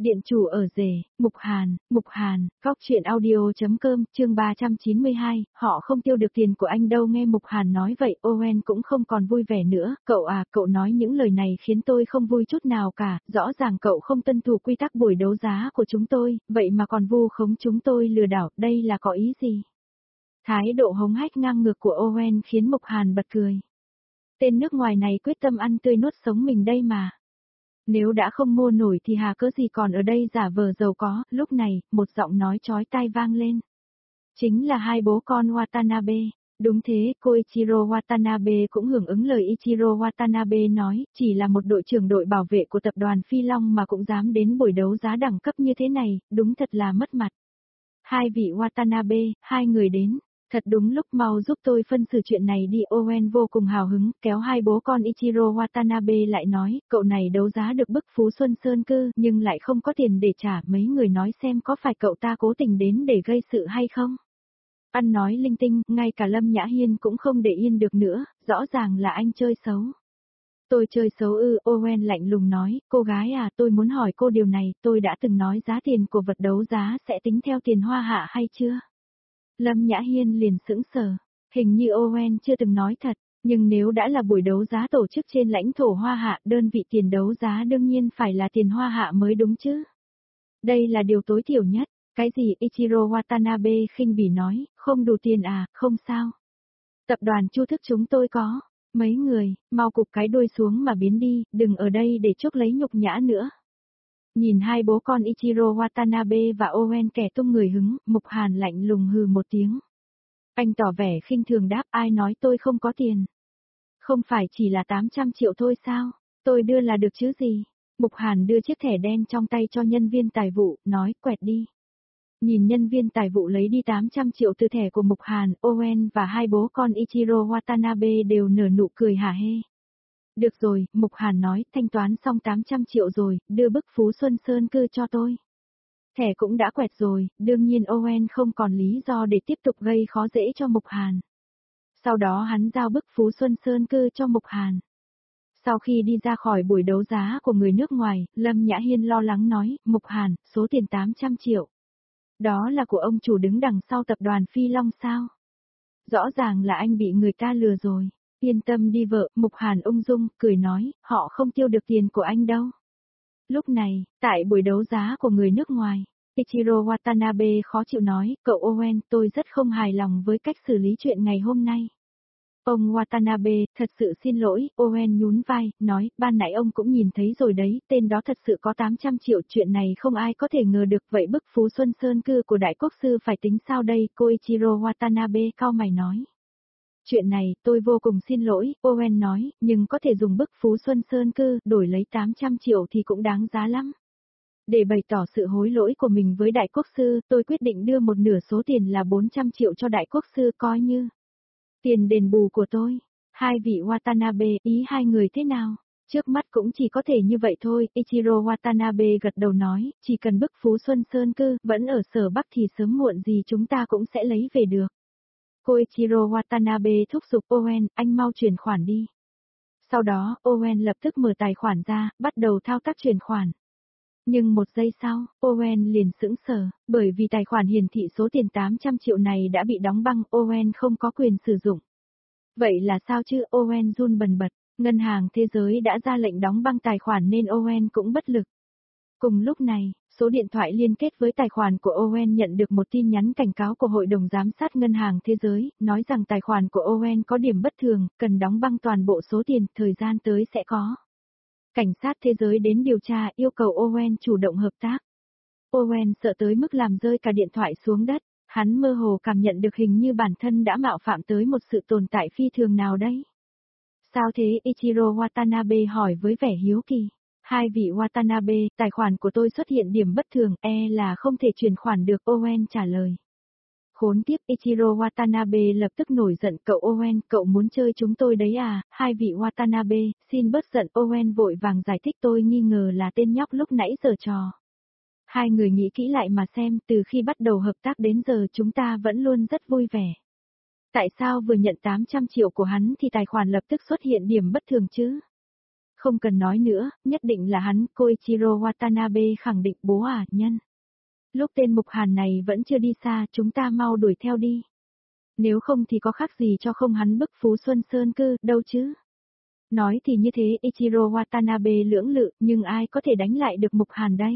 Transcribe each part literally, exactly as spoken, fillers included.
Điện chủ ở rể, Mục Hàn, Mục Hàn, góc truyện audio.com, chương ba trăm chín mươi hai, họ không tiêu được tiền của anh đâu. Nghe Mục Hàn nói vậy, Owen cũng không còn vui vẻ nữa. Cậu à, cậu nói những lời này khiến tôi không vui chút nào cả, rõ ràng cậu không tuân thủ quy tắc buổi đấu giá của chúng tôi, vậy mà còn vu khống chúng tôi lừa đảo, đây là có ý gì? Thái độ hống hách ngang ngược của Owen khiến Mục Hàn bật cười. Tên nước ngoài này quyết tâm ăn tươi nuốt sống mình đây mà. Nếu đã không mua nổi thì hà cớ gì còn ở đây giả vờ giàu có. Lúc này, một giọng nói chói tai vang lên. Chính là hai bố con Watanabe. Đúng thế, cô Ichiro Watanabe cũng hưởng ứng lời Ichiro Watanabe nói, chỉ là một đội trưởng đội bảo vệ của tập đoàn Phi Long mà cũng dám đến buổi đấu giá đẳng cấp như thế này, đúng thật là mất mặt. Hai vị Watanabe, hai người đến. Thật đúng lúc, mau giúp tôi phân xử chuyện này đi. Owen vô cùng hào hứng, kéo hai bố con Ichiro Watanabe lại nói, cậu này đấu giá được bức Phú Xuân Sơn cư, nhưng lại không có tiền để trả, mấy người nói xem có phải cậu ta cố tình đến để gây sự hay không? Ăn nói linh tinh, ngay cả Lâm Nhã Hiên cũng không để yên được nữa, rõ ràng là anh chơi xấu. Tôi chơi xấu ư? Owen lạnh lùng nói, cô gái à, tôi muốn hỏi cô điều này, tôi đã từng nói giá tiền của vật đấu giá sẽ tính theo tiền hoa hạ hay chưa? Lâm Nhã Hiên liền sững sờ, hình như Owen chưa từng nói thật, nhưng nếu đã là buổi đấu giá tổ chức trên lãnh thổ Hoa Hạ, đơn vị tiền đấu giá đương nhiên phải là tiền Hoa Hạ mới đúng chứ. Đây là điều tối thiểu nhất. Cái gì? Ichiro Watanabe khinh bỉ nói, không đủ tiền à? Không sao. Tập đoàn Chu Thức chúng tôi có. Mấy người, mau cụp cái đuôi xuống mà biến đi, đừng ở đây để chuốc lấy nhục nhã nữa. Nhìn hai bố con Ichiro Watanabe và Owen kẻ tung người hứng, Mục Hàn lạnh lùng hừ một tiếng. Anh tỏ vẻ khinh thường đáp, ai nói tôi không có tiền. Không phải chỉ là tám trăm triệu thôi sao, tôi đưa là được chứ gì. Mục Hàn đưa chiếc thẻ đen trong tay cho nhân viên tài vụ, nói quẹt đi. Nhìn nhân viên tài vụ lấy đi tám trăm triệu từ thẻ của Mục Hàn, Owen và hai bố con Ichiro Watanabe đều nở nụ cười hả hê. Được rồi, Mục Hàn nói, thanh toán xong tám trăm triệu rồi, đưa bức Phú Xuân Sơn cư cho tôi. Thẻ cũng đã quẹt rồi, đương nhiên Owen không còn lý do để tiếp tục gây khó dễ cho Mục Hàn. Sau đó hắn giao bức Phú Xuân Sơn cư cho Mục Hàn. Sau khi đi ra khỏi buổi đấu giá của người nước ngoài, Lâm Nhã Hiên lo lắng nói, Mục Hàn, số tiền tám trăm triệu. Đó là của ông chủ đứng đằng sau tập đoàn Phi Long sao? Rõ ràng là anh bị người ta lừa rồi. Yên tâm đi vợ, Mục Hàn ung dung, cười nói, họ không tiêu được tiền của anh đâu. Lúc này, tại buổi đấu giá của người nước ngoài, Ichiro Watanabe khó chịu nói, cậu Owen, tôi rất không hài lòng với cách xử lý chuyện ngày hôm nay. Ông Watanabe, thật sự xin lỗi, Owen nhún vai, nói, ban nãy ông cũng nhìn thấy rồi đấy, tên đó thật sự có tám trăm triệu, chuyện này không ai có thể ngờ được, vậy bức Phú Xuân Sơn cư của đại quốc sư phải tính sao đây, cô Ichiro Watanabe cau mày nói. Chuyện này, tôi vô cùng xin lỗi, Owen nói, nhưng có thể dùng bức Phú Xuân Sơn cư, đổi lấy tám trăm triệu thì cũng đáng giá lắm. Để bày tỏ sự hối lỗi của mình với đại quốc sư, tôi quyết định đưa một nửa số tiền là bốn trăm triệu cho đại quốc sư coi như tiền đền bù của tôi. Hai vị Watanabe, ý hai người thế nào? Trước mắt cũng chỉ có thể như vậy thôi, Ichiro Watanabe gật đầu nói, chỉ cần bức Phú Xuân Sơn cư, vẫn ở sở Bắc thì sớm muộn gì chúng ta cũng sẽ lấy về được. Koichiro Watanabe thúc giục Owen, anh mau chuyển khoản đi. Sau đó, Owen lập tức mở tài khoản ra, bắt đầu thao tác chuyển khoản. Nhưng một giây sau, Owen liền sững sờ, bởi vì tài khoản hiển thị số tiền tám trăm triệu này đã bị đóng băng, Owen không có quyền sử dụng. Vậy là sao chứ? Owen run bần bật, ngân hàng thế giới đã ra lệnh đóng băng tài khoản nên Owen cũng bất lực. Cùng lúc này, số điện thoại liên kết với tài khoản của Owen nhận được một tin nhắn cảnh cáo của Hội đồng Giám sát Ngân hàng Thế giới, nói rằng tài khoản của Owen có điểm bất thường, cần đóng băng toàn bộ số tiền, thời gian tới sẽ có. Cảnh sát thế giới đến điều tra, yêu cầu Owen chủ động hợp tác. Owen sợ tới mức làm rơi cả điện thoại xuống đất, hắn mơ hồ cảm nhận được hình như bản thân đã mạo phạm tới một sự tồn tại phi thường nào đấy. Sao thế? Ichiro Watanabe hỏi với vẻ hiếu kỳ. Hai vị Watanabe, tài khoản của tôi xuất hiện điểm bất thường, e là không thể chuyển khoản được, Owen trả lời. Khốn kiếp, Ichiro Watanabe lập tức nổi giận, cậu Owen, cậu muốn chơi chúng tôi đấy à? Hai vị Watanabe, xin bớt giận, Owen vội vàng giải thích, tôi nghi ngờ là tên nhóc lúc nãy giở trò. Hai người nghĩ kỹ lại mà xem, từ khi bắt đầu hợp tác đến giờ chúng ta vẫn luôn rất vui vẻ. Tại sao vừa nhận tám trăm triệu của hắn thì tài khoản lập tức xuất hiện điểm bất thường chứ? Không cần nói nữa, nhất định là hắn, Koichiro Watanabe khẳng định bố à, nhân. Lúc tên Mục Hàn này vẫn chưa đi xa, chúng ta mau đuổi theo đi. Nếu không thì có khác gì cho không hắn bức Phú Xuân Sơn cư, đâu chứ. Nói thì như thế Ichiro Watanabe lưỡng lự, nhưng ai có thể đánh lại được Mục Hàn đây?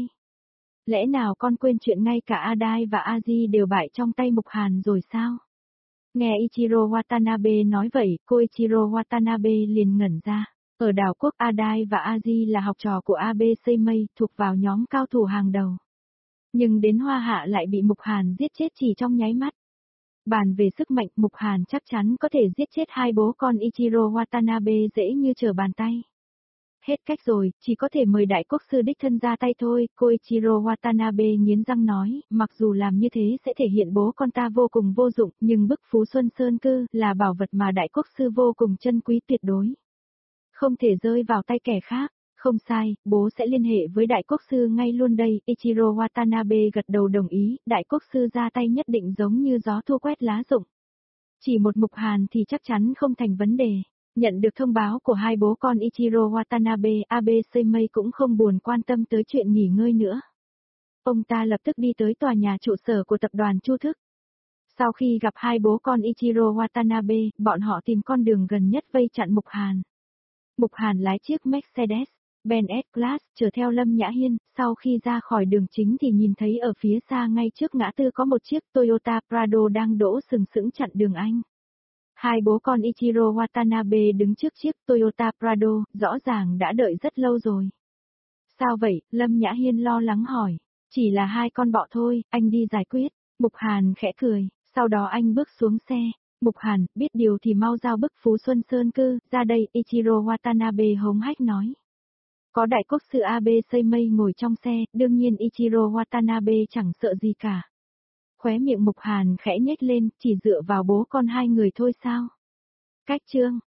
Lẽ nào con quên chuyện ngay cả Adai và Aji đều bại trong tay Mục Hàn rồi sao? Nghe Ichiro Watanabe nói vậy, cô Ichiro Watanabe liền ngẩn ra. Ở đảo quốc Adai và Aji là học trò của Abe Seimei, thuộc vào nhóm cao thủ hàng đầu. Nhưng đến Hoa Hạ lại bị Mục Hàn giết chết chỉ trong nháy mắt. Bàn về sức mạnh, Mục Hàn chắc chắn có thể giết chết hai bố con Ichiro Watanabe dễ như trở bàn tay. Hết cách rồi, chỉ có thể mời đại quốc sư đích thân ra tay thôi, Koichiro Watanabe nghiến răng nói, mặc dù làm như thế sẽ thể hiện bố con ta vô cùng vô dụng, nhưng bức Phú Xuân Sơn cư là bảo vật mà đại quốc sư vô cùng chân quý tuyệt đối. Không thể rơi vào tay kẻ khác. Không sai, bố sẽ liên hệ với đại quốc sư ngay luôn đây, Ichiro Watanabe gật đầu đồng ý, đại quốc sư ra tay nhất định giống như gió thua quét lá rụng. Chỉ một Mục Hàn thì chắc chắn không thành vấn đề. Nhận được thông báo của hai bố con Ichiro Watanabe, Abe Seimei cũng không buồn quan tâm tới chuyện nghỉ ngơi nữa. Ông ta lập tức đi tới tòa nhà trụ sở của tập đoàn Chu Thức. Sau khi gặp hai bố con Ichiro Watanabe, bọn họ tìm con đường gần nhất vây chặn Mục Hàn. Mục Hàn lái chiếc Mercedes Benz S-Class chở theo Lâm Nhã Hiên, sau khi ra khỏi đường chính thì nhìn thấy ở phía xa ngay trước ngã tư có một chiếc Toyota Prado đang đỗ sừng sững chặn đường anh. Hai bố con Ichiro Watanabe đứng trước chiếc Toyota Prado, rõ ràng đã đợi rất lâu rồi. Sao vậy? Lâm Nhã Hiên lo lắng hỏi. Chỉ là hai con bọ thôi, anh đi giải quyết. Mục Hàn khẽ cười, sau đó anh bước xuống xe. Mục Hàn, biết điều thì mau giao bức Phú Xuân Sơn cư, ra đây, Ichiro Watanabe hống hách nói. Có đại quốc sư Abe Seimei ngồi trong xe, đương nhiên Ichiro Watanabe chẳng sợ gì cả. Khóe miệng Mục Hàn khẽ nhếch lên, chỉ dựa vào bố con hai người thôi sao? Cách chương